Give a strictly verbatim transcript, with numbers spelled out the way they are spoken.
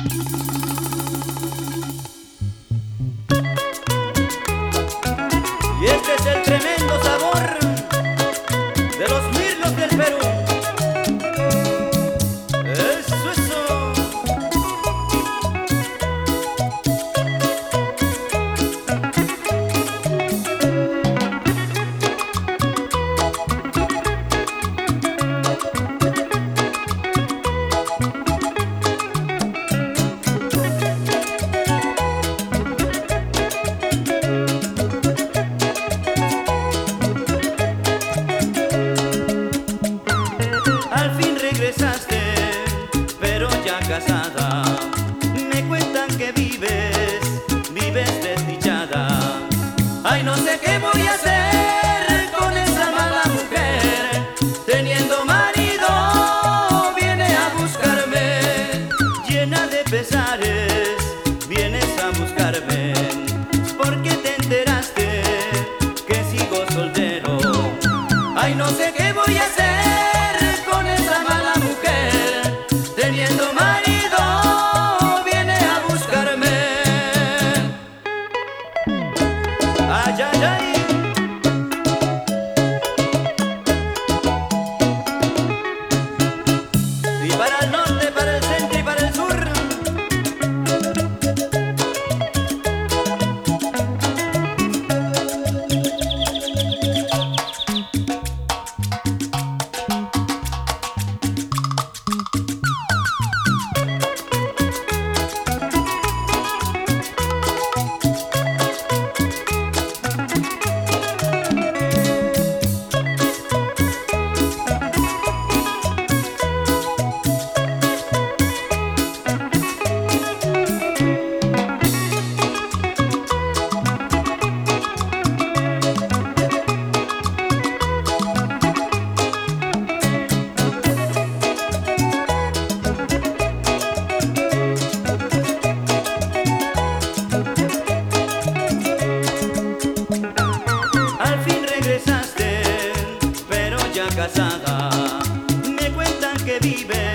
Y este es el tremendo sabor de los mirlos del Perú. Eso, eso. Al fin regresaste, pero ya casada. Me cuentan que vives, vives desdichada. Ay, no sé qué voy a hacer con esa mala mujer. Teniendo marido, viene a buscarme. Llena de pesares, vienes a buscarme. ¿Por qué te enteraste que sigo soltero? Ay, no sé qué voy a hacer con esa mala mujer. Teniendo marido, viene a buscarme. Ay, ay, ay. Y para el norte, para el centro y para el sur. Al fin regresaste, pero ya casada. Me cuentan que vives